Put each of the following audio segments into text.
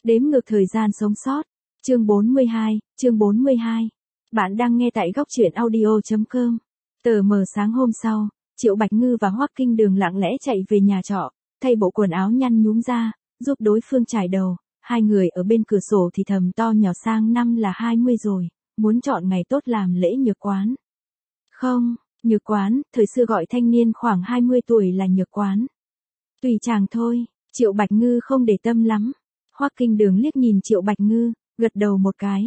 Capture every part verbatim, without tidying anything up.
Đếm ngược thời gian sống sót. Chương bốn mươi hai, chương bốn mươi hai. Bạn đang nghe tại góc truyện audio chấm com. Tờ mờ sáng hôm sau, Triệu Bạch Ngư và Hoắc Kinh Đường lặng lẽ chạy về nhà trọ, thay bộ quần áo nhăn nhúm ra, giúp đối phương chải đầu. Hai người ở bên cửa sổ thì thầm to nhỏ sang năm là hai mươi rồi, muốn chọn ngày tốt làm lễ nhược quán. Không, nhược quán, thời xưa gọi thanh niên khoảng hai mươi tuổi là nhược quán. Tùy chàng thôi, Triệu Bạch Ngư không để tâm lắm. Hoắc Kinh Đường liếc nhìn Triệu Bạch Ngư, gật đầu một cái.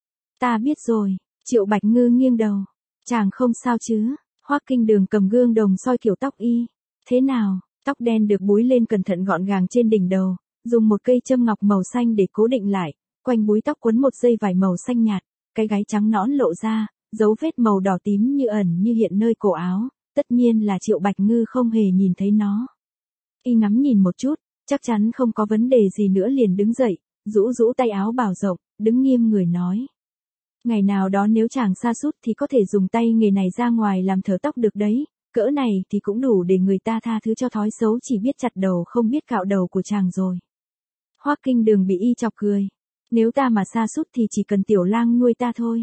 Ta biết rồi, Triệu Bạch Ngư nghiêng đầu. Chàng không sao chứ? Hoắc Kinh Đường cầm gương đồng soi kiểu tóc y. Thế nào? Tóc đen được búi lên cẩn thận gọn gàng trên đỉnh đầu, dùng một cây châm ngọc màu xanh để cố định lại, quanh búi tóc quấn một dây vải màu xanh nhạt, cái gáy trắng nõn lộ ra, dấu vết màu đỏ tím như ẩn như hiện nơi cổ áo, tất nhiên là Triệu Bạch Ngư không hề nhìn thấy nó. Y ngắm nhìn một chút, chắc chắn không có vấn đề gì nữa liền đứng dậy, rũ rũ tay áo bào rộng, đứng nghiêm người nói. Ngày nào đó nếu chàng sa sút thì có thể dùng tay nghề này ra ngoài làm thở tóc được đấy, cỡ này thì cũng đủ để người ta tha thứ cho thói xấu chỉ biết chặt đầu không biết cạo đầu của chàng rồi. Hoắc Kinh Đường bị y chọc cười. Nếu ta mà sa sút thì chỉ cần tiểu lang nuôi ta thôi.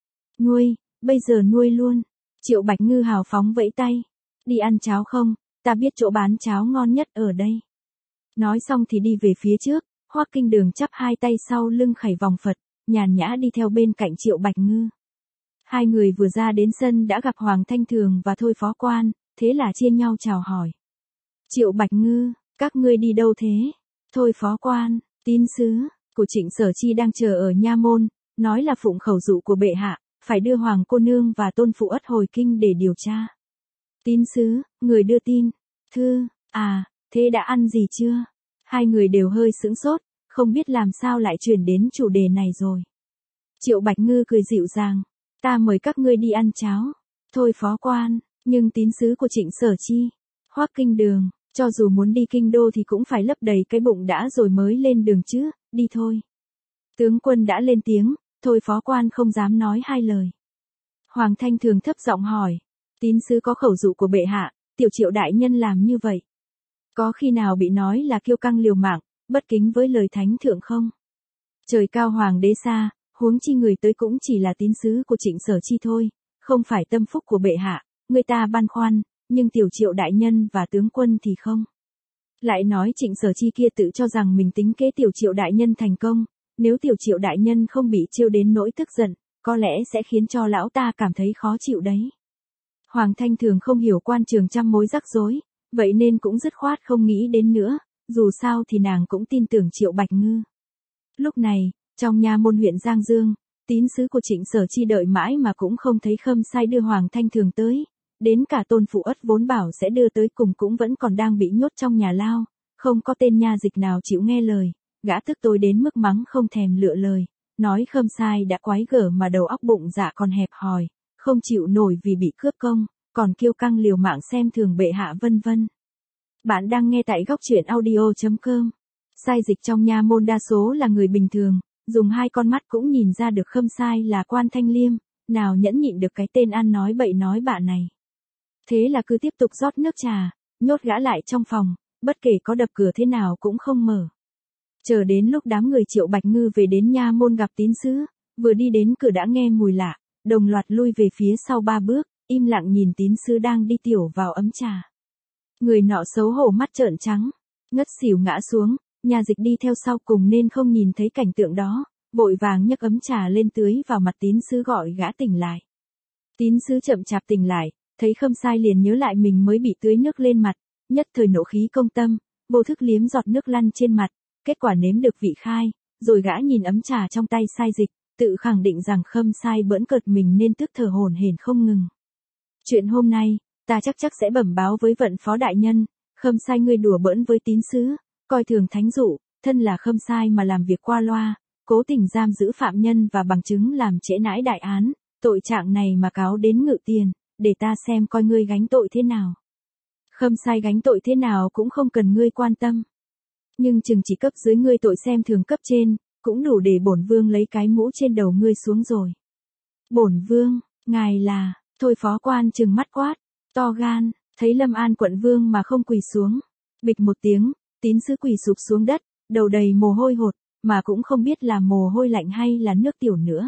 Nuôi, bây giờ nuôi luôn. Triệu Bạch Ngư hào phóng vẫy tay. Đi ăn cháo không, ta biết chỗ bán cháo ngon nhất ở đây. Nói xong thì đi về phía trước, Hoắc Kinh Đường chắp hai tay sau lưng khẩy vòng Phật, nhàn nhã đi theo bên cạnh Triệu Bạch Ngư. Hai người vừa ra đến sân đã gặp Hoàng Thanh Thường và Thôi Phó Quan, thế là chia nhau chào hỏi. Triệu Bạch Ngư, các ngươi đi đâu thế? Thôi Phó Quan, tín sứ của Trịnh Sở Chi đang chờ ở nha môn, nói là phụng khẩu dụ của bệ hạ, phải đưa Hoàng cô nương và Tôn Phụ Ất hồi kinh để điều tra. Tín sứ, người đưa tin. Thư, à, thế đã ăn gì chưa? Hai người đều hơi sững sốt, không biết làm sao lại chuyển đến chủ đề này rồi. Triệu Bạch Ngư cười dịu dàng. Ta mời các ngươi đi ăn cháo. Thôi Phó Quan, nhưng tín sứ của Trịnh Sở Chi, Hoắc Kinh Đường, cho dù muốn đi kinh đô thì cũng phải lấp đầy cái bụng đã rồi mới lên đường chứ, đi thôi. Tướng quân đã lên tiếng, Thôi Phó Quan không dám nói hai lời. Hoàng Thanh Thường thấp giọng hỏi, tín sứ có khẩu dụ của bệ hạ, tiểu Triệu đại nhân làm như vậy. Có khi nào bị nói là kiêu căng liều mạng, bất kính với lời thánh thượng không? Trời cao hoàng đế xa, huống chi người tới cũng chỉ là tín sứ của Trịnh Sở Chi thôi, không phải tâm phúc của bệ hạ, người ta băn khoăn, nhưng tiểu Triệu đại nhân và tướng quân thì không. Lại nói Trịnh Sở Chi kia tự cho rằng mình tính kế tiểu Triệu đại nhân thành công, nếu tiểu Triệu đại nhân không bị trêu đến nỗi tức giận, có lẽ sẽ khiến cho lão ta cảm thấy khó chịu đấy. Hoàng Thanh Thường không hiểu quan trường trăm mối rắc rối, vậy nên cũng dứt khoát không nghĩ đến nữa, dù sao thì nàng cũng tin tưởng Triệu Bạch Ngư. Lúc này, trong nha môn huyện Giang Dương, tín sứ của Trịnh Sở Chi đợi mãi mà cũng không thấy Khâm Sai đưa Hoàng Thanh Thường tới, đến cả Tôn Phụ Ất vốn bảo sẽ đưa tới cùng cũng vẫn còn đang bị nhốt trong nhà lao, không có tên nha dịch nào chịu nghe lời, gã tức tối đến mức mắng không thèm lựa lời, nói Khâm Sai đã quái gở mà đầu óc bụng dạ còn hẹp hòi, không chịu nổi vì bị cướp công, còn kiêu căng liều mạng xem thường bệ hạ vân vân. Bạn đang nghe tại góc truyện audio chấm com. Sai dịch trong nha môn đa số là người bình thường, dùng hai con mắt cũng nhìn ra được Khâm Sai là quan thanh liêm, nào nhẫn nhịn được cái tên ăn nói bậy nói bạ này. Thế là cứ tiếp tục rót nước trà, nhốt gã lại trong phòng, bất kể có đập cửa thế nào cũng không mở. Chờ đến lúc đám người Triệu Bạch Ngư về đến nha môn gặp tín sứ, vừa đi đến cửa đã nghe mùi lạ, đồng loạt lui về phía sau ba bước, im lặng nhìn tín sứ đang đi tiểu vào ấm trà. Người nọ xấu hổ mắt trợn trắng, ngất xỉu ngã xuống, nhà dịch đi theo sau cùng nên không nhìn thấy cảnh tượng đó, vội vàng nhấc ấm trà lên tưới vào mặt tín sứ gọi gã tỉnh lại. Tín sứ chậm chạp tỉnh lại, thấy Khâm Sai liền nhớ lại mình mới bị tưới nước lên mặt, nhất thời nộ khí công tâm, vô thức liếm giọt nước lăn trên mặt, kết quả nếm được vị khai, rồi gã nhìn ấm trà trong tay Sai dịch, tự khẳng định rằng Khâm Sai bỡn cợt mình nên tức thở hổn hển không ngừng. Chuyện hôm nay, ta chắc chắc sẽ bẩm báo với vận phó đại nhân, Khâm Sai ngươi đùa bỡn với tín sứ, coi thường thánh dụ, thân là Khâm Sai mà làm việc qua loa, cố tình giam giữ phạm nhân và bằng chứng làm trễ nãi đại án, tội trạng này mà cáo đến ngự tiền, để ta xem coi ngươi gánh tội thế nào. Khâm Sai gánh tội thế nào cũng không cần ngươi quan tâm. Nhưng chừng chỉ cấp dưới ngươi tội xem thường cấp trên, cũng đủ để bổn vương lấy cái mũ trên đầu ngươi xuống rồi. Bổn vương, ngài là, Thôi Phó Quan trừng mắt quát, to gan, thấy Lâm An quận vương mà không quỳ xuống. Bịch một tiếng, tín sứ quỳ sụp xuống đất, đầu đầy mồ hôi hột, mà cũng không biết là mồ hôi lạnh hay là nước tiểu nữa.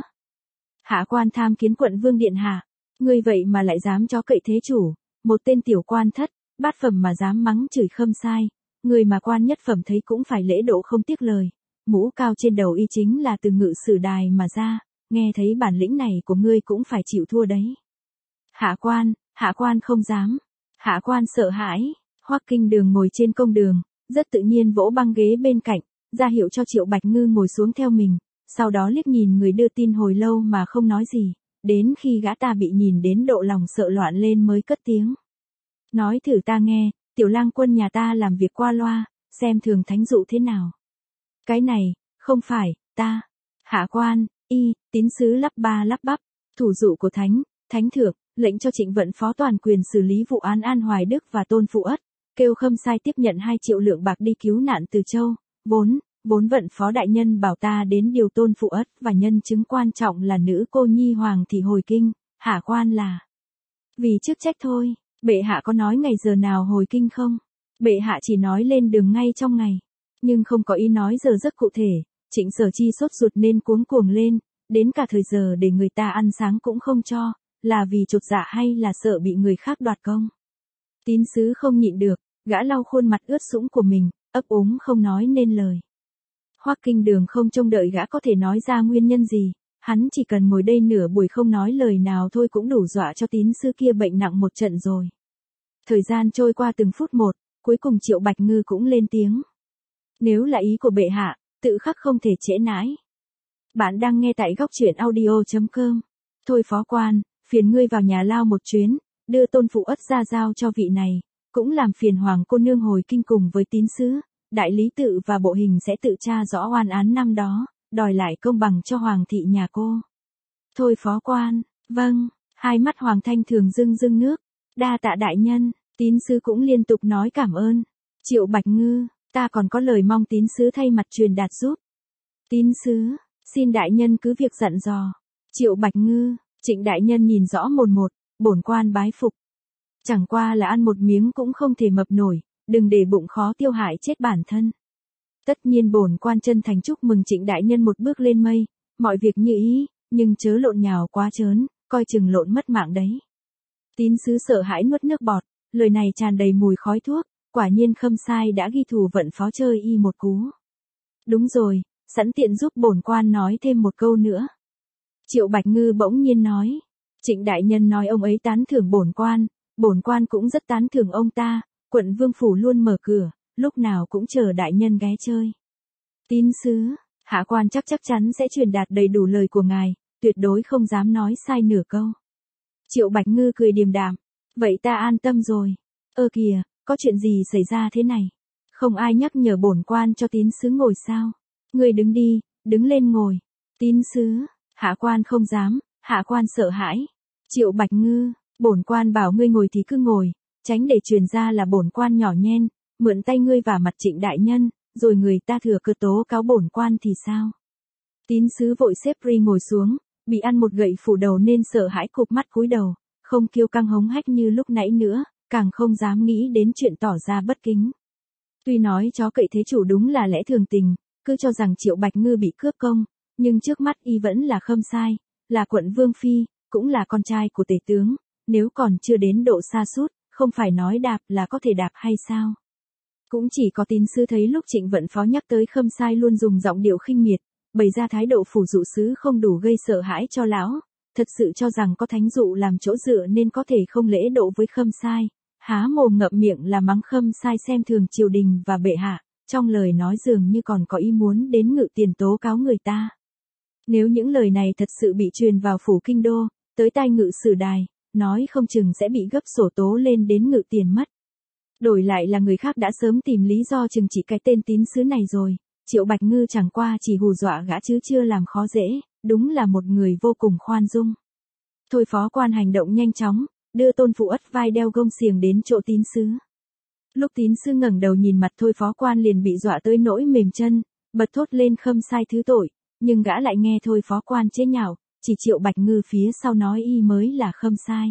Hạ quan tham kiến quận vương điện hạ, ngươi vậy mà lại dám chó cậy thế chủ, một tên tiểu quan thất, bát phẩm mà dám mắng chửi Khâm Sai, người mà quan nhất phẩm thấy cũng phải lễ độ không tiếc lời, mũ cao trên đầu y chính là từ ngự sử đài mà ra, nghe thấy bản lĩnh này của ngươi cũng phải chịu thua đấy. Hạ quan, hạ quan không dám, hạ quan sợ hãi. Hoắc Kinh Đường ngồi trên công đường, rất tự nhiên vỗ băng ghế bên cạnh, ra hiệu cho Triệu Bạch Ngư ngồi xuống theo mình, sau đó liếc nhìn người đưa tin hồi lâu mà không nói gì, đến khi gã ta bị nhìn đến độ lòng sợ loạn lên mới cất tiếng. Nói thử ta nghe, tiểu lang quân nhà ta làm việc qua loa, xem thường thánh dụ thế nào. Cái này, không phải, ta, hạ quan, y, tín sứ lắp ba lắp bắp, thủ dụ của thánh, thánh thượng, lệnh cho Trịnh Vận phó toàn quyền xử lý vụ án An Hoài Đức và Tôn Phụ Ất, kêu Khâm Sai tiếp nhận hai triệu lượng bạc đi cứu nạn Từ Châu, vốn, vốn Vận phó đại nhân bảo ta đến điều Tôn Phụ Ất và nhân chứng quan trọng là nữ cô nhi hoàng thị hồi kinh, hạ quan là vì chức trách thôi. Bệ hạ có nói ngày giờ nào hồi kinh không? Bệ hạ chỉ nói lên đường ngay trong ngày, nhưng không có ý nói giờ giấc cụ thể. Trịnh Sở Chi sốt ruột nên cuống cuồng lên, đến cả thời giờ để người ta ăn sáng cũng không cho, là vì chột dạ hay là sợ bị người khác đoạt công. Tín sứ không nhịn được, gã lau khuôn mặt ướt sũng của mình, ấp úng không nói nên lời. Hoắc Kinh Đường không trông đợi gã có thể nói ra nguyên nhân gì, hắn chỉ cần ngồi đây nửa buổi không nói lời nào thôi cũng đủ dọa cho tín sứ kia bệnh nặng một trận rồi. Thời gian trôi qua từng phút một, cuối cùng Triệu Bạch Ngư cũng lên tiếng. Nếu là ý của bệ hạ, tự khắc không thể trễ nãi. Bạn đang nghe tại góc truyện audio chấm com. Thôi phó quan, phiền ngươi vào nhà lao một chuyến, đưa Tôn Phụ Ất ra giao cho vị này, cũng làm phiền hoàng cô nương hồi kinh cùng với tín sứ, đại lý tự và bộ hình sẽ tự tra rõ oan án năm đó, đòi lại công bằng cho hoàng thị nhà cô. Thôi phó quan, vâng, hai mắt Hoàng Thanh Thường rưng rưng nước, đa tạ đại nhân, tín sứ cũng liên tục nói cảm ơn. Triệu Bạch Ngư, ta còn có lời mong tín sứ thay mặt truyền đạt giúp. Tín sứ, xin đại nhân cứ việc dặn dò. Triệu Bạch Ngư, Trịnh đại nhân nhìn rõ một một, bổn quan bái phục. Chẳng qua là ăn một miếng cũng không thể mập nổi, đừng để bụng khó tiêu hại chết bản thân. Tất nhiên bổn quan chân thành chúc mừng Trịnh đại nhân một bước lên mây, mọi việc như ý, nhưng chớ lộn nhào quá trớn, coi chừng lộn mất mạng đấy. Tín sứ sợ hãi nuốt nước bọt, lời này tràn đầy mùi khói thuốc, quả nhiên Khâm Sai đã ghi thù Vận phó chơi y một cú. Đúng rồi, sẵn tiện giúp bổn quan nói thêm một câu nữa. Triệu Bạch Ngư bỗng nhiên nói, Trịnh đại nhân nói ông ấy tán thưởng bổn quan, bổn quan cũng rất tán thưởng ông ta, quận vương phủ luôn mở cửa, lúc nào cũng chờ đại nhân ghé chơi. Tín sứ, hạ quan chắc chắc chắn sẽ truyền đạt đầy đủ lời của ngài, tuyệt đối không dám nói sai nửa câu. Triệu Bạch Ngư cười điềm đạm, vậy ta an tâm rồi. Ơ kìa, có chuyện gì xảy ra thế này? Không ai nhắc nhở bổn quan cho tín sứ ngồi sao? Người đứng đi, đứng lên ngồi. Tín sứ, hạ quan không dám, hạ quan sợ hãi. Triệu Bạch Ngư, bổn quan bảo ngươi ngồi thì cứ ngồi, tránh để truyền ra là bổn quan nhỏ nhen, mượn tay ngươi vả mặt Trịnh đại nhân, rồi người ta thừa cơ tố cáo bổn quan thì sao? Tín sứ vội xếp ri ngồi xuống, bị ăn một gậy phủ đầu nên sợ hãi cụp mắt cúi đầu, không kiêu căng hống hách như lúc nãy nữa, càng không dám nghĩ đến chuyện tỏ ra bất kính. Tuy nói chó cậy thế chủ đúng là lẽ thường tình, cứ cho rằng Triệu Bạch Ngư bị cướp công, nhưng trước mắt y vẫn là Khâm Sai, là quận vương phi, cũng là con trai của tể tướng, nếu còn chưa đến độ sa sút, không phải nói đạp là có thể đạp hay sao? Cũng chỉ có tín sứ thấy lúc Trịnh Vận phó nhắc tới Khâm Sai luôn dùng giọng điệu khinh miệt, bày ra thái độ phủ dụ sứ không đủ gây sợ hãi cho lão, thật sự cho rằng có thánh dụ làm chỗ dựa nên có thể không lễ độ với Khâm Sai, há mồm ngậm miệng là mắng Khâm Sai xem thường triều đình và bệ hạ, trong lời nói dường như còn có ý muốn đến ngự tiền tố cáo người ta. Nếu những lời này thật sự bị truyền vào phủ kinh đô, tới tai ngự sử đài, nói không chừng sẽ bị gấp sổ tố lên đến ngự tiền mất. Đổi lại là người khác đã sớm tìm lý do chừng trị cái tên tín sứ này rồi, Triệu Bạch Ngư chẳng qua chỉ hù dọa gã chứ chưa làm khó dễ, đúng là một người vô cùng khoan dung. Thôi phó quan hành động nhanh chóng, đưa Tôn Phụ Ất vai đeo gông xiềng đến chỗ tín sứ. Lúc tín sứ ngẩng đầu nhìn mặt thôi phó quan liền bị dọa tới nỗi mềm chân, bật thốt lên Khâm Sai thứ tội, nhưng gã lại nghe thôi phó quan chế nhạo, chỉ Triệu Bạch Ngư phía sau nói y mới là Khâm Sai.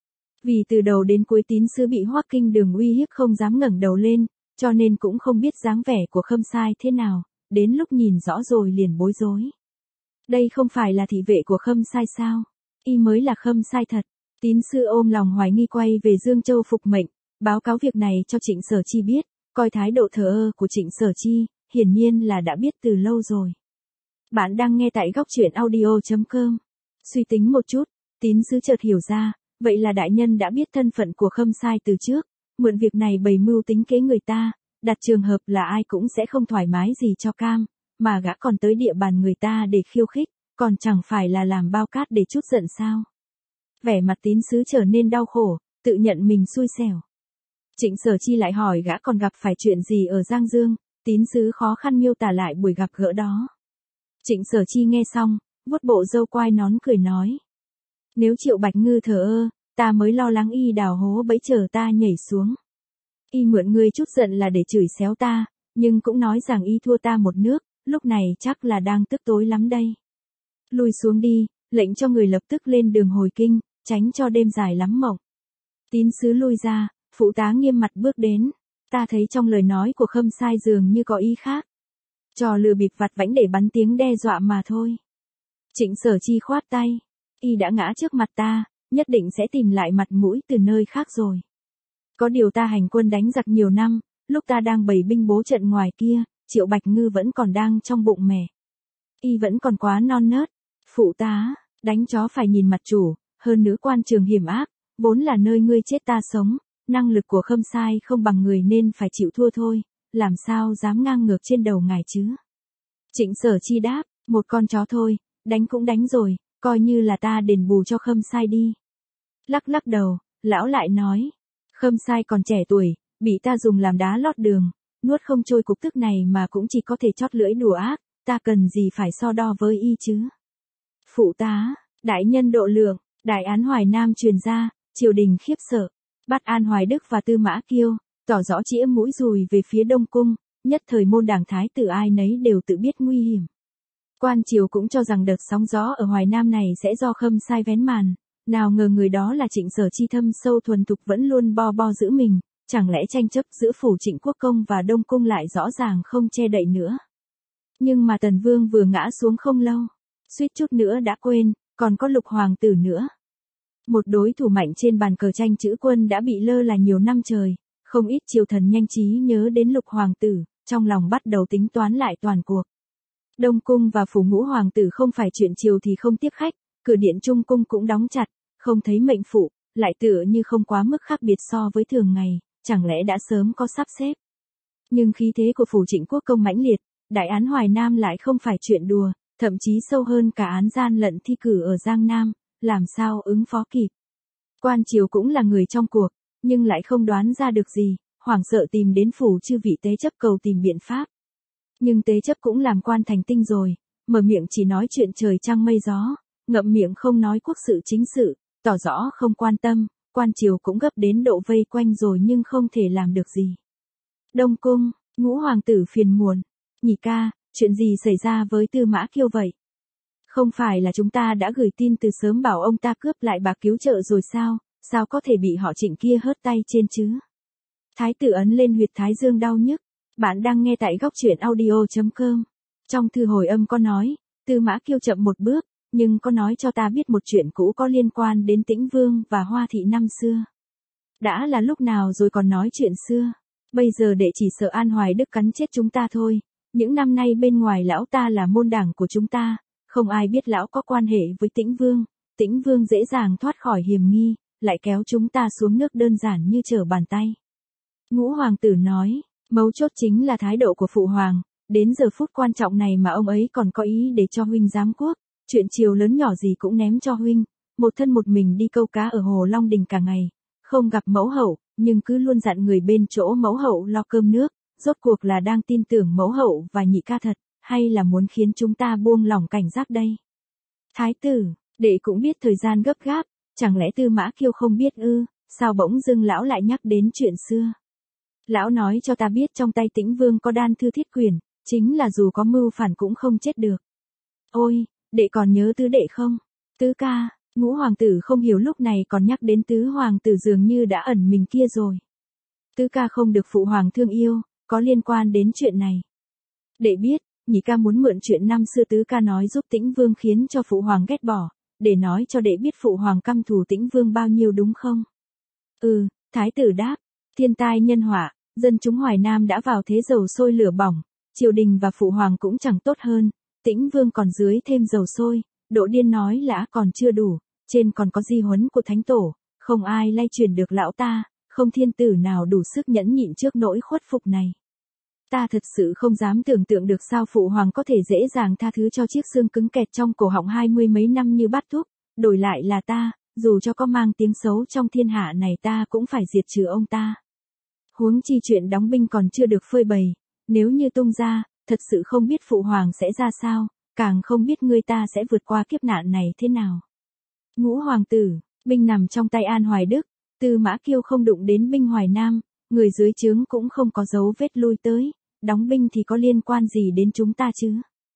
Vì từ đầu đến cuối tín sứ bị Hoắc Kinh Đường uy hiếp không dám ngẩng đầu lên, cho nên cũng không biết dáng vẻ của Khâm Sai thế nào, đến lúc nhìn rõ rồi liền bối rối. Đây không phải là thị vệ của Khâm Sai sao? Y mới là Khâm Sai thật. Tín sư ôm lòng hoài nghi quay về Dương Châu phục mệnh, báo cáo việc này cho Trịnh Sở Chi biết, coi thái độ thờ ơ của Trịnh Sở Chi, hiển nhiên là đã biết từ lâu rồi. Bạn đang nghe tại góc truyện audio chấm com. Suy tính một chút, tín sứ chợt hiểu ra, vậy là đại nhân đã biết thân phận của Khâm Sai từ trước, mượn việc này bày mưu tính kế người ta, đặt trường hợp là ai cũng sẽ không thoải mái gì cho cam, mà gã còn tới địa bàn người ta để khiêu khích, còn chẳng phải là làm bao cát để chút giận sao. Vẻ mặt tín sứ trở nên đau khổ, tự nhận mình xui xẻo. Trịnh Sở Chi lại hỏi gã còn gặp phải chuyện gì ở Giang Dương, tín sứ khó khăn miêu tả lại buổi gặp gỡ đó. Trịnh Sở Chi nghe xong, vuốt bộ râu quai nón cười nói. Nếu Triệu Bạch Ngư thờ ơ, ta mới lo lắng y đào hố bẫy chờ ta nhảy xuống. Y mượn ngươi chút giận là để chửi xéo ta, nhưng cũng nói rằng y thua ta một nước, lúc này chắc là đang tức tối lắm đây. Lùi xuống đi, lệnh cho người lập tức lên đường hồi kinh, tránh cho đêm dài lắm mộng. Tín sứ lui ra, phụ tá nghiêm mặt bước đến, ta thấy trong lời nói của Khâm Sai dường như có ý khác. Trò lừa bịp vặt vãnh để bắn tiếng đe dọa mà thôi. Trịnh Sở Chi khoát tay, y đã ngã trước mặt ta, nhất định sẽ tìm lại mặt mũi từ nơi khác rồi. Có điều ta hành quân đánh giặc nhiều năm, lúc ta đang bày binh bố trận ngoài kia, Triệu Bạch Ngư vẫn còn đang trong bụng mẹ. Y vẫn còn quá non nớt. Phụ tá, đánh chó phải nhìn mặt chủ, hơn nữa quan trường hiểm ác, vốn là nơi ngươi chết ta sống, năng lực của Khâm Sai không bằng người nên phải chịu thua thôi, làm sao dám ngang ngược trên đầu ngài chứ. Trịnh Sở Chi đáp, một con chó thôi, đánh cũng đánh rồi, coi như là ta đền bù cho Khâm Sai đi. Lắc lắc đầu, lão lại nói, Khâm Sai còn trẻ tuổi, bị ta dùng làm đá lót đường, nuốt không trôi cục tức này mà cũng chỉ có thể chót lưỡi đùa ác, ta cần gì phải so đo với y chứ. Phụ tá, đại nhân độ lượng, đại án Hoài Nam truyền ra, triều đình khiếp sợ, bắt An Hoài Đức và Tư Mã Kiêu, tỏ rõ chĩa mũi dùi về phía Đông Cung, nhất thời môn đảng thái tử ai nấy đều tự biết nguy hiểm. Quan triều cũng cho rằng đợt sóng gió ở Hoài Nam này sẽ do Khâm Sai vén màn, nào ngờ người đó là Trịnh Sở Chi thâm sâu thuần thục vẫn luôn bo bo giữ mình, chẳng lẽ tranh chấp giữa phủ Trịnh Quốc Công và Đông Cung lại rõ ràng không che đậy nữa. Nhưng mà Tần Vương vừa ngã xuống không lâu, suýt chút nữa đã quên, còn có Lục Hoàng tử nữa. Một đối thủ mạnh trên bàn cờ tranh chữ quân đã bị lơ là nhiều năm trời, không ít triều thần nhanh trí nhớ đến Lục Hoàng tử, trong lòng bắt đầu tính toán lại toàn cuộc. Đông Cung và phủ Ngũ Hoàng tử không phải chuyện chiều thì không tiếp khách, cửa điện Trung Cung cũng đóng chặt, không thấy mệnh phụ, lại tựa như không quá mức khác biệt so với thường ngày, chẳng lẽ đã sớm có sắp xếp. Nhưng khí thế của phủ Trịnh Quốc Công mãnh liệt, đại án Hoài Nam lại không phải chuyện đùa, thậm chí sâu hơn cả án gian lận thi cử ở Giang Nam, làm sao ứng phó kịp. Quan triều cũng là người trong cuộc, nhưng lại không đoán ra được gì, hoảng sợ tìm đến phủ chư vị tế chấp cầu tìm biện pháp. Nhưng tế chấp cũng làm quan thành tinh rồi, mở miệng chỉ nói chuyện trời trăng mây gió, ngậm miệng không nói quốc sự chính sự, tỏ rõ không quan tâm, quan triều cũng gấp đến độ vây quanh rồi nhưng không thể làm được gì. Đông Cung, Ngũ Hoàng tử phiền muộn, nhị ca, chuyện gì xảy ra với Tư Mã Kiêu vậy? Không phải là chúng ta đã gửi tin từ sớm bảo ông ta cướp lại bà cứu trợ rồi sao, sao có thể bị họ Trịnh kia hớt tay trên chứ? Thái tử ấn lên huyệt thái dương đau nhức. Bạn đang nghe tại góc truyện audio chấm com. Trong thư hồi âm có nói, Tư Mã Kiêu chậm một bước, nhưng có nói cho ta biết một chuyện cũ có liên quan đến Tĩnh Vương và Hoa Thị năm xưa. Đã là lúc nào rồi còn nói chuyện xưa, bây giờ đệ chỉ sợ An Hoài Đức cắn chết chúng ta thôi, những năm nay bên ngoài lão ta là môn đảng của chúng ta, không ai biết lão có quan hệ với Tĩnh Vương, Tĩnh Vương dễ dàng thoát khỏi hiểm nghi, lại kéo chúng ta xuống nước đơn giản như trở bàn tay. Ngũ Hoàng tử nói, mấu chốt chính là thái độ của Phụ Hoàng, đến giờ phút quan trọng này mà ông ấy còn có ý để cho huynh giám quốc, chuyện chiều lớn nhỏ gì cũng ném cho huynh, một thân một mình đi câu cá ở Hồ Long Đình cả ngày, không gặp mẫu hậu, nhưng cứ luôn dặn người bên chỗ mẫu hậu lo cơm nước, rốt cuộc là đang tin tưởng mẫu hậu và nhị ca thật, hay là muốn khiến chúng ta buông lỏng cảnh giác đây? Thái tử, đệ cũng biết thời gian gấp gáp, chẳng lẽ Tư Mã Kiêu không biết ư, sao bỗng dưng lão lại nhắc đến chuyện xưa? Lão nói cho ta biết trong tay Tĩnh Vương có đan thư thiết quyền, chính là dù có mưu phản cũng không chết được. Ôi, đệ còn nhớ tứ đệ không? Tứ ca, Ngũ Hoàng tử không hiểu lúc này còn nhắc đến tứ hoàng tử dường như đã ẩn mình kia rồi. Tứ ca không được Phụ Hoàng thương yêu, có liên quan đến chuyện này. Đệ biết, nhị ca muốn mượn chuyện năm xưa tứ ca nói giúp Tĩnh Vương khiến cho phụ hoàng ghét bỏ, để nói cho đệ biết phụ hoàng căm thù Tĩnh Vương bao nhiêu đúng không? Ừ, thái tử đáp, thiên tai nhân họa, dân chúng Hoài Nam đã vào thế dầu sôi lửa bỏng, triều đình và phụ hoàng cũng chẳng tốt hơn, Tĩnh Vương còn dưới thêm dầu sôi, Độ Điên nói lã còn chưa đủ, trên còn có di huấn của thánh tổ, không ai lay truyền được lão ta, không thiên tử nào đủ sức nhẫn nhịn trước nỗi khuất phục này. Ta thật sự không dám tưởng tượng được sao phụ hoàng có thể dễ dàng tha thứ cho chiếc xương cứng kẹt trong cổ họng hai mươi mấy năm như bát thuốc, đổi lại là ta, dù cho có mang tiếng xấu trong thiên hạ này ta cũng phải diệt trừ ông ta. Huống chi chuyện đóng binh còn chưa được phơi bày, nếu như tung ra, thật sự không biết phụ hoàng sẽ ra sao, càng không biết người ta sẽ vượt qua kiếp nạn này thế nào. Ngũ hoàng tử, binh nằm trong tay An Hoài Đức, Tư Mã Kiêu không đụng đến binh Hoài Nam, người dưới trướng cũng không có dấu vết lui tới, đóng binh thì có liên quan gì đến chúng ta chứ?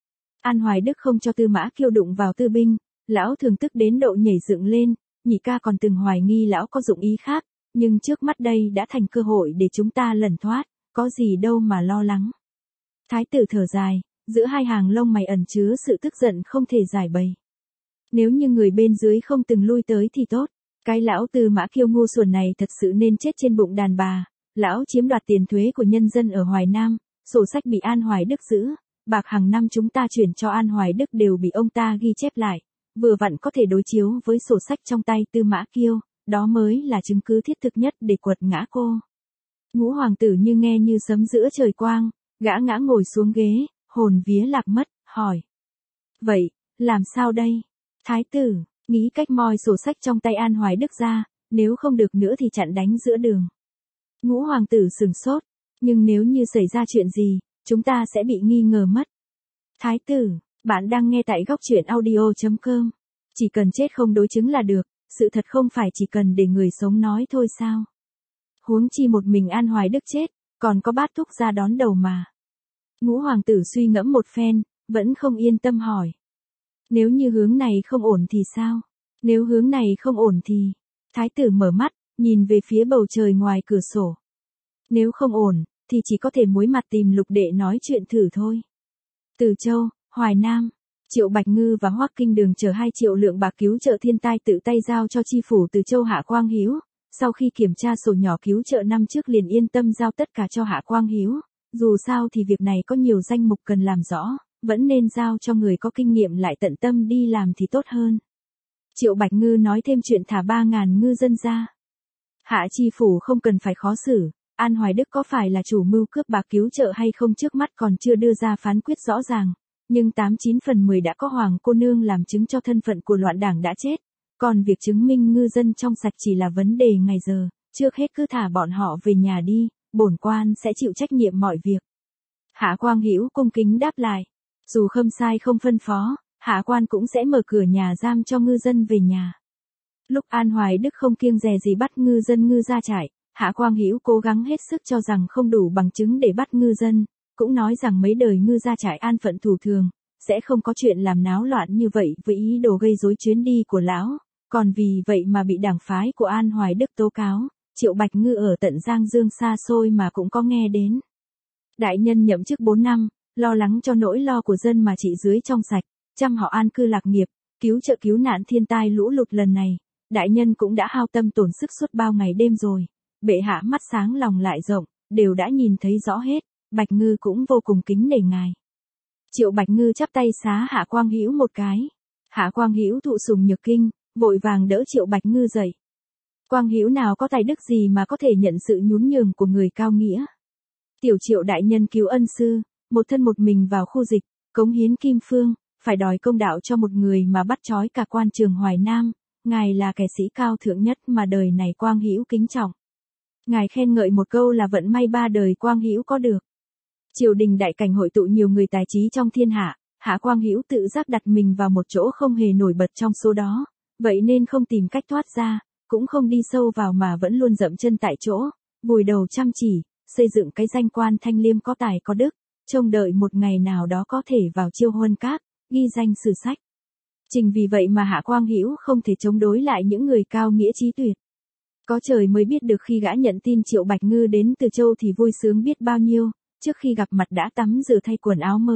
An Hoài Đức không cho Tư Mã Kiêu đụng vào tư binh, lão thường tức đến độ nhảy dựng lên, nhị ca còn từng hoài nghi lão có dụng ý khác, nhưng trước mắt đây đã thành cơ hội để chúng ta lẩn thoát, có gì đâu mà lo lắng. Thái tử thở dài, giữa hai hàng lông mày ẩn chứa sự tức giận không thể giải bày. Nếu như người bên dưới không từng lui tới thì tốt, cái lão Tư Mã Kiêu ngu xuẩn này thật sự nên chết trên bụng đàn bà, lão chiếm đoạt tiền thuế của nhân dân ở Hoài Nam, sổ sách bị An Hoài Đức giữ, bạc hàng năm chúng ta chuyển cho An Hoài Đức đều bị ông ta ghi chép lại, vừa vặn có thể đối chiếu với sổ sách trong tay Tư Mã Kiêu, đó mới là chứng cứ thiết thực nhất để quật ngã cô. Ngũ hoàng tử như nghe như sấm giữa trời quang, gã ngã ngồi xuống ghế, hồn vía lạc mất, hỏi. Vậy, làm sao đây? Thái tử, nghĩ cách moi sổ sách trong tay An Hoài Đức ra, nếu không được nữa thì chặn đánh giữa đường. Ngũ hoàng tử sừng sốt, nhưng nếu như xảy ra chuyện gì, chúng ta sẽ bị nghi ngờ mất. Thái tử, bạn đang nghe tại góc truyện audio chấm com. Chỉ cần chết không đối chứng là được, sự thật không phải chỉ cần để người sống nói thôi sao? Huống chi một mình An Hoài Đức chết, còn có bát thúc ra đón đầu mà. Ngũ hoàng tử suy ngẫm một phen, vẫn không yên tâm hỏi. Nếu như hướng này không ổn thì sao? Nếu hướng này không ổn thì... Thái tử mở mắt, nhìn về phía bầu trời ngoài cửa sổ. Nếu không ổn, thì chỉ có thể muối mặt tìm Lục Đệ nói chuyện thử thôi. Từ Châu, Hoài Nam, Triệu Bạch Ngư và Hoắc Kinh Đường chở hai triệu lượng bạc cứu trợ thiên tai tự tay giao cho chi phủ Từ Châu Hạ Quang Hiếu. Sau khi kiểm tra sổ nhỏ cứu trợ năm trước liền yên tâm giao tất cả cho Hạ Quang Hiếu. Dù sao thì việc này có nhiều danh mục cần làm rõ, vẫn nên giao cho người có kinh nghiệm lại tận tâm đi làm thì tốt hơn. Triệu Bạch Ngư nói thêm chuyện thả ba ngàn ngư dân ra. Hạ chi phủ không cần phải khó xử, An Hoài Đức có phải là chủ mưu cướp bạc cứu trợ hay không trước mắt còn chưa đưa ra phán quyết rõ ràng, nhưng tám chín phần mười đã có hoàng cô nương làm chứng cho thân phận của loạn đảng đã chết, còn việc chứng minh ngư dân trong sạch chỉ là vấn đề ngày giờ, trước hết cứ thả bọn họ về nhà đi, bổn quan sẽ chịu trách nhiệm mọi việc. Hạ Quang Hữu cung kính đáp lại, dù khâm sai không phân phó, Hạ quan cũng sẽ mở cửa nhà giam cho ngư dân về nhà. Lúc An Hoài Đức không kiêng dè gì bắt ngư dân ngư ra trại, Hạ Quang Hữu cố gắng hết sức cho rằng không đủ bằng chứng để bắt ngư dân, cũng nói rằng mấy đời ngư ra trại an phận thủ thường, sẽ không có chuyện làm náo loạn như vậy với ý đồ gây rối chuyến đi của lão, còn vì vậy mà bị đảng phái của An Hoài Đức tố cáo, Triệu Bạch Ngư ở tận Giang Dương xa xôi mà cũng có nghe đến. Đại nhân nhậm chức bốn năm, lo lắng cho nỗi lo của dân mà trị dưới trong sạch, chăm họ an cư lạc nghiệp, cứu trợ cứu nạn thiên tai lũ lụt lần này, đại nhân cũng đã hao tâm tổn sức suốt bao ngày đêm rồi. Bệ hạ mắt sáng lòng lại rộng, đều đã nhìn thấy rõ hết, Bạch Ngư cũng vô cùng kính nể ngài. Triệu Bạch Ngư chắp tay xá Hạ Quang Hữu một cái. Hạ Quang Hữu thụ sùng nhược kinh, vội vàng đỡ Triệu Bạch Ngư dậy. Quang Hữu nào có tài đức gì mà có thể nhận sự nhún nhường của người cao nghĩa. Tiểu Triệu đại nhân cứu ân sư, một thân một mình vào khu dịch, cống hiến kim phương, phải đòi công đạo cho một người mà bắt trói cả quan trường Hoài Nam, ngài là kẻ sĩ cao thượng nhất mà đời này Quang Hữu kính trọng. Ngài khen ngợi một câu là vận may ba đời Quang Hữu có được. Triều đình đại cảnh hội tụ nhiều người tài trí trong thiên hạ, Hạ Quang Hữu tự giác đặt mình vào một chỗ không hề nổi bật trong số đó, vậy nên không tìm cách thoát ra, cũng không đi sâu vào mà vẫn luôn dậm chân tại chỗ, vùi đầu chăm chỉ, xây dựng cái danh quan thanh liêm có tài có đức, trông đợi một ngày nào đó có thể vào chiêu huân các, ghi danh sử sách. Chính vì vậy mà Hạ Quang Hữu không thể chống đối lại những người cao nghĩa trí tuyệt. Có trời mới biết được khi gã nhận tin Triệu Bạch Ngư đến Từ Châu thì vui sướng biết bao nhiêu, trước khi gặp mặt đã tắm rửa thay quần áo mới,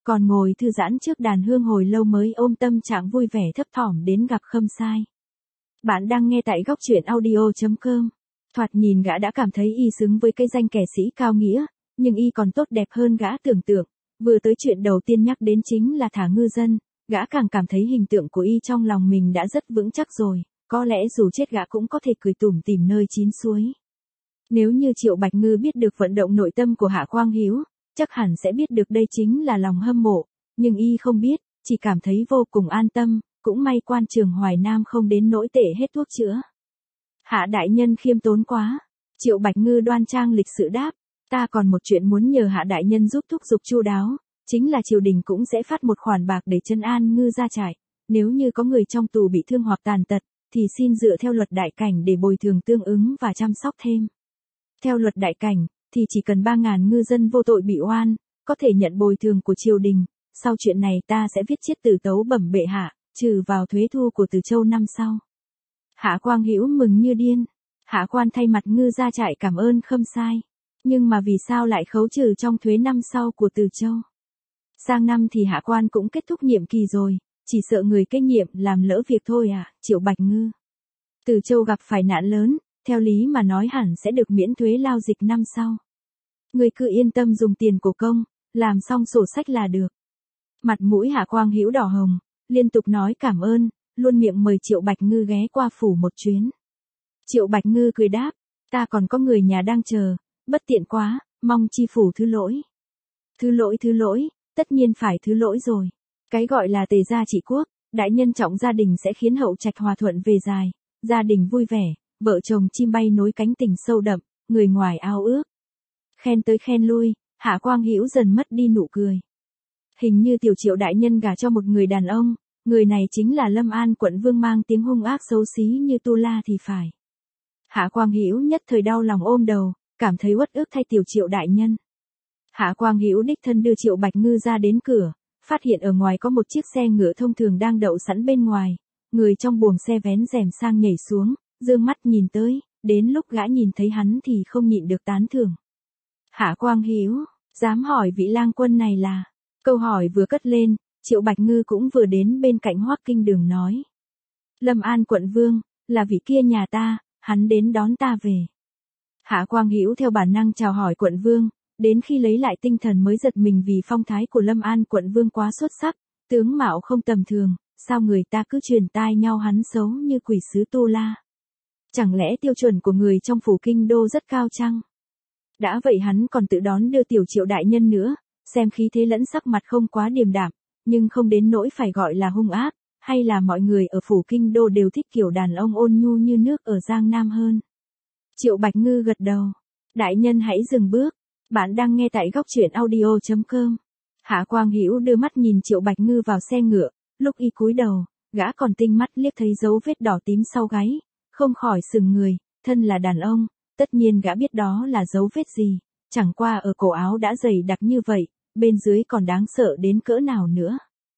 còn ngồi thư giãn trước đàn hương hồi lâu mới ôm tâm trạng vui vẻ thấp thỏm đến gặp Khâm Sai. Bạn đang nghe tại góc truyện audio.com. Thoạt nhìn gã đã cảm thấy y xứng với cái danh kẻ sĩ cao nghĩa, nhưng y còn tốt đẹp hơn gã tưởng tượng. Vừa tới chuyện đầu tiên nhắc đến chính là thả ngư dân, gã càng cảm thấy hình tượng của y trong lòng mình đã rất vững chắc rồi, có lẽ dù chết gã cũng có thể cười tủm tỉm nơi chín suối. Nếu như Triệu Bạch Ngư biết được vận động nội tâm của Hạ Quang Hữu, chắc hẳn sẽ biết được đây chính là lòng hâm mộ, nhưng y không biết, chỉ cảm thấy vô cùng an tâm, cũng may quan trường Hoài Nam không đến nỗi tệ hết thuốc chữa. Hạ đại nhân khiêm tốn quá. Triệu Bạch Ngư đoan trang lịch sự đáp, ta còn một chuyện muốn nhờ Hạ đại nhân giúp thúc giục chu đáo, chính là triều đình cũng sẽ phát một khoản bạc để trấn an ngư gia trại, nếu như có người trong tù bị thương hoặc tàn tật, thì xin dựa theo luật đại cảnh để bồi thường tương ứng và chăm sóc thêm. Theo luật đại cảnh, thì chỉ cần ba ngàn ngư dân vô tội bị oan, có thể nhận bồi thường của triều đình, sau chuyện này ta sẽ viết chiết từ tấu bẩm bệ hạ, trừ vào thuế thu của Từ Châu năm sau. Hạ Quang Hữu mừng như điên. Hạ quan thay mặt ngư gia trại cảm ơn Khâm Sai. Nhưng mà vì sao lại khấu trừ trong thuế năm sau của Từ Châu? Sang năm thì hạ quan cũng kết thúc nhiệm kỳ rồi, chỉ sợ người kế nhiệm làm lỡ việc thôi à, Triệu Bạch Ngư. Từ Châu gặp phải nạn lớn, theo lý mà nói hẳn sẽ được miễn thuế lao dịch năm sau. Người cứ yên tâm dùng tiền của công, làm xong sổ sách là được. Mặt mũi Hạ Quang Hữu đỏ hồng, liên tục nói cảm ơn, luôn miệng mời Triệu Bạch Ngư ghé qua phủ một chuyến. Triệu Bạch Ngư cười đáp, ta còn có người nhà đang chờ, bất tiện quá, mong chi phủ thứ lỗi. Thứ lỗi thứ lỗi, tất nhiên phải thứ lỗi rồi. Cái gọi là tề gia trị quốc, đại nhân trọng gia đình sẽ khiến hậu trạch hòa thuận về dài, gia đình vui vẻ, vợ chồng chim bay nối cánh tình sâu đậm, người ngoài ao ước. Khen tới khen lui, Hạ Quang Hữu dần mất đi nụ cười. Hình như tiểu Triệu đại nhân gả cho một người đàn ông, người này chính là Lâm An quận vương mang tiếng hung ác xấu xí như tu la thì phải. Hạ Quang Hữu nhất thời đau lòng ôm đầu, cảm thấy uất ức thay tiểu Triệu đại nhân. Hạ Quang Hữu đích thân đưa Triệu Bạch Ngư ra đến cửa, phát hiện ở ngoài có một chiếc xe ngựa thông thường đang đậu sẵn bên ngoài, người trong buồng xe vén rèm sang nhảy xuống, dương mắt nhìn tới, đến lúc gã nhìn thấy hắn thì không nhịn được tán thưởng. Hạ Quang Hữu, dám hỏi vị lang quân này là? Câu hỏi vừa cất lên, Triệu Bạch Ngư cũng vừa đến bên cạnh Hoắc Kinh Đường nói. Lâm An quận vương, là vị kia nhà ta, hắn đến đón ta về. Hạ Quang Hữu theo bản năng chào hỏi quận vương, đến khi lấy lại tinh thần mới giật mình vì phong thái của Lâm An quận vương quá xuất sắc, tướng mạo không tầm thường, sao người ta cứ truyền tai nhau hắn xấu như quỷ sứ tu la. Chẳng lẽ tiêu chuẩn của người trong phủ kinh đô rất cao chăng? Đã vậy hắn còn tự đón đưa tiểu Triệu đại nhân nữa, xem khí thế lẫn sắc mặt không quá điềm đạm, nhưng không đến nỗi phải gọi là hung ác, hay là mọi người ở phủ kinh đô đều thích kiểu đàn ông ôn nhu như nước ở Giang Nam hơn. Triệu Bạch Ngư gật đầu. Đại nhân hãy dừng bước. Bạn đang nghe tại góc truyện audio.com. Hạ Quang Hữu đưa mắt nhìn Triệu Bạch Ngư vào xe ngựa, lúc y cúi đầu, gã còn tinh mắt liếc thấy dấu vết đỏ tím sau gáy, không khỏi sừng người, thân là đàn ông, tất nhiên gã biết đó là dấu vết gì, chẳng qua ở cổ áo đã dày đặc như vậy, bên dưới còn đáng sợ đến cỡ nào nữa.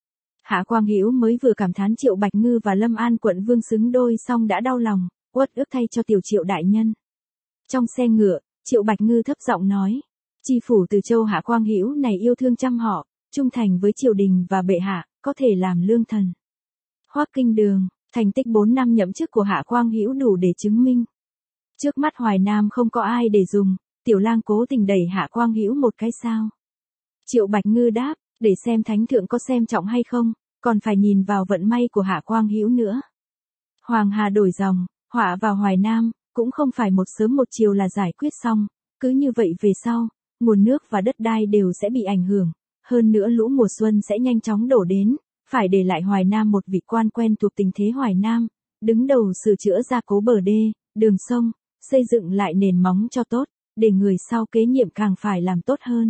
Hạ Quang Hữu mới vừa cảm thán Triệu Bạch Ngư và Lâm An quận vương xứng đôi xong đã đau lòng, uất ức thay cho tiểu Triệu đại nhân. Trong xe ngựa, Triệu Bạch Ngư thấp giọng nói, chi phủ Từ Châu Hạ Quang Hữu này yêu thương chăm họ, trung thành với triều đình và bệ hạ, có thể làm lương thần. Hoắc Kinh Đường, thành tích bốn năm nhậm chức của Hạ Quang Hữu đủ để chứng minh. Trước mắt Hoài Nam không có ai để dùng, tiểu lang cố tình đẩy Hạ Quang Hữu một cái sao. Triệu Bạch Ngư đáp, để xem thánh thượng có xem trọng hay không, còn phải nhìn vào vận may của Hạ Quang Hữu nữa. Hoàng hà đổi dòng, họa vào Hoài Nam, cũng không phải một sớm một chiều là giải quyết xong, cứ như vậy về sau, nguồn nước và đất đai đều sẽ bị ảnh hưởng, hơn nữa lũ mùa xuân sẽ nhanh chóng đổ đến, phải để lại Hoài Nam một vị quan quen thuộc tình thế Hoài Nam, đứng đầu sửa chữa gia cố bờ đê, đường sông, xây dựng lại nền móng cho tốt, để người sau kế nhiệm càng phải làm tốt hơn.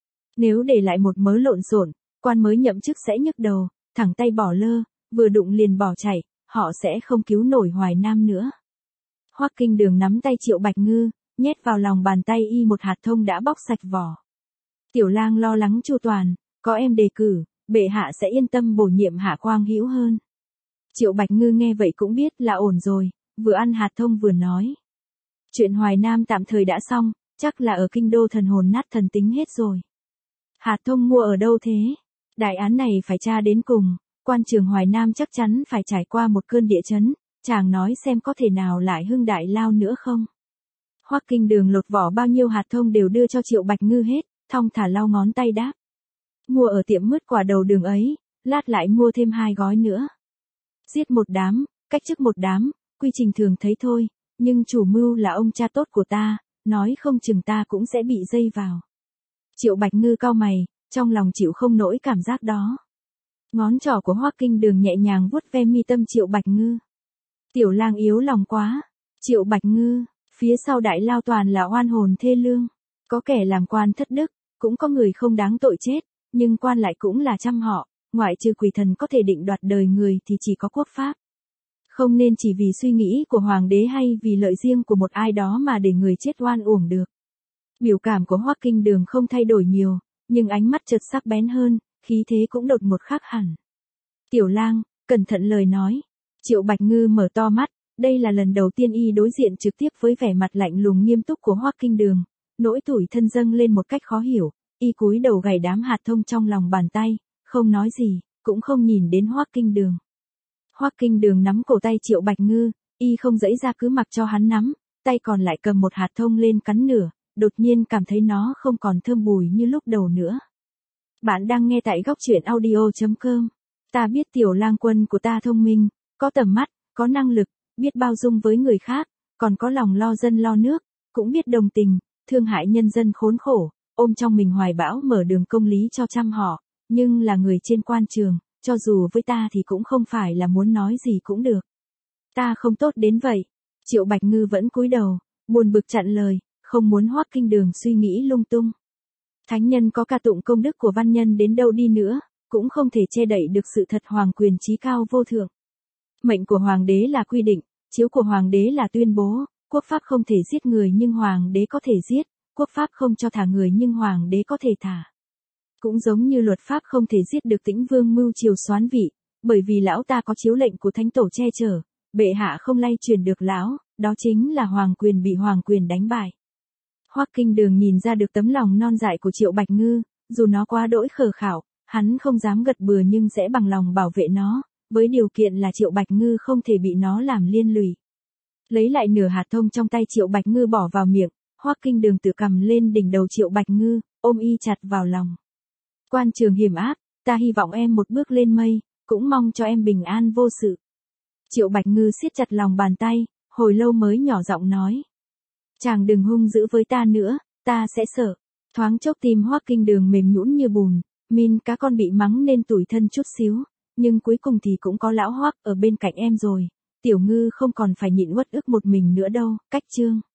Nếu để lại một mớ lộn xộn, quan mới nhậm chức sẽ nhức đầu, thẳng tay bỏ lơ, vừa đụng liền bỏ chạy, họ sẽ không cứu nổi Hoài Nam nữa. Hoắc Kinh Đường nắm tay Triệu Bạch Ngư, nhét vào lòng bàn tay y một hạt thông đã bóc sạch vỏ. Tiểu lang lo lắng chu toàn, có em đề cử, bệ hạ sẽ yên tâm bổ nhiệm Hạ Quang Hữu hơn. Triệu Bạch Ngư nghe vậy cũng biết là ổn rồi, vừa ăn hạt thông vừa nói. Chuyện Hoài Nam tạm thời đã xong, chắc là ở kinh đô thần hồn nát thần tính hết rồi. Hạt thông mua ở đâu thế? Đại án này phải tra đến cùng, quan trường Hoài Nam chắc chắn phải trải qua một cơn địa chấn, chàng nói xem có thể nào lại hưng đại lao nữa không. Hoắc Kinh Đường lột vỏ bao nhiêu hạt thông đều đưa cho Triệu Bạch Ngư hết, thong thả lau ngón tay đáp. Mua ở tiệm mứt quả đầu đường ấy, lát lại mua thêm hai gói nữa. Giết một đám, cách chức một đám, quy trình thường thấy thôi, nhưng chủ mưu là ông cha tốt của ta, nói không chừng ta cũng sẽ bị dây vào. Triệu Bạch Ngư cau mày, trong lòng chịu không nổi cảm giác đó. Ngón trỏ của Hoắc Kinh Đường nhẹ nhàng vuốt ve mi tâm Triệu Bạch Ngư. Tiểu lang yếu lòng quá. Triệu Bạch Ngư, phía sau đại lao toàn là oan hồn thê lương. Có kẻ làm quan thất đức, cũng có người không đáng tội chết, nhưng quan lại cũng là trăm họ, ngoại trừ quỷ thần có thể định đoạt đời người thì chỉ có quốc pháp. Không nên chỉ vì suy nghĩ của hoàng đế hay vì lợi riêng của một ai đó mà để người chết oan uổng được. Biểu cảm của Hoắc Kinh Đường không thay đổi nhiều, nhưng ánh mắt chợt sắc bén hơn, khí thế cũng đột một khác hẳn. Tiểu lang, cẩn thận lời nói. Triệu Bạch Ngư mở to mắt, đây là lần đầu tiên y đối diện trực tiếp với vẻ mặt lạnh lùng nghiêm túc của Hoắc Kinh Đường, nỗi tủi thân dâng lên một cách khó hiểu, y cúi đầu gảy đám hạt thông trong lòng bàn tay, không nói gì, cũng không nhìn đến Hoắc Kinh Đường. Hoắc Kinh Đường nắm cổ tay Triệu Bạch Ngư, y không giãy ra cứ mặc cho hắn nắm, tay còn lại cầm một hạt thông lên cắn nửa, đột nhiên cảm thấy nó không còn thơm bùi như lúc đầu nữa. Bạn đang nghe tại góc truyện audio chấm com. Ta biết tiểu lang quân của ta thông minh, có tầm mắt, có năng lực, biết bao dung với người khác, còn có lòng lo dân lo nước, cũng biết đồng tình, thương hại nhân dân khốn khổ, ôm trong mình hoài bão mở đường công lý cho trăm họ, nhưng là người trên quan trường, cho dù với ta thì cũng không phải là muốn nói gì cũng được. Ta không tốt đến vậy. Triệu Bạch Ngư vẫn cúi đầu, buồn bực chặn lời, không muốn Hoắc Kinh Đường suy nghĩ lung tung. Thánh nhân có ca tụng công đức của văn nhân đến đâu đi nữa, cũng không thể che đậy được sự thật hoàng quyền chí cao vô thượng. Mệnh của hoàng đế là quy định, chiếu của hoàng đế là tuyên bố, quốc pháp không thể giết người nhưng hoàng đế có thể giết, quốc pháp không cho thả người nhưng hoàng đế có thể thả. Cũng giống như luật pháp không thể giết được Tĩnh Vương mưu triều soán vị, bởi vì lão ta có chiếu lệnh của thánh tổ che chở, bệ hạ không lay truyền được lão, đó chính là hoàng quyền bị hoàng quyền đánh bại. Hoắc Kinh Đường nhìn ra được tấm lòng non dại của Triệu Bạch Ngư, dù nó quá đỗi khờ khảo, hắn không dám gật bừa nhưng sẽ bằng lòng bảo vệ nó, với điều kiện là Triệu Bạch Ngư không thể bị nó làm liên lụy. Lấy lại nửa hạt thông trong tay Triệu Bạch Ngư bỏ vào miệng, Hoắc Kinh Đường tự cầm lên đỉnh đầu Triệu Bạch Ngư, ôm y chặt vào lòng. Quan trường hiểm ác, ta hy vọng em một bước lên mây, cũng mong cho em bình an vô sự. Triệu Bạch Ngư siết chặt lòng bàn tay, hồi lâu mới nhỏ giọng nói. Chàng đừng hung dữ với ta nữa, ta sẽ sợ. Thoáng chốc tim Hoắc Kinh Đường mềm nhũn như bùn, min cá con bị mắng nên tủi thân chút xíu, nhưng cuối cùng thì cũng có lão Hoắc ở bên cạnh em rồi, Tiểu Ngư không còn phải nhịn uất ức một mình nữa đâu. Cách chương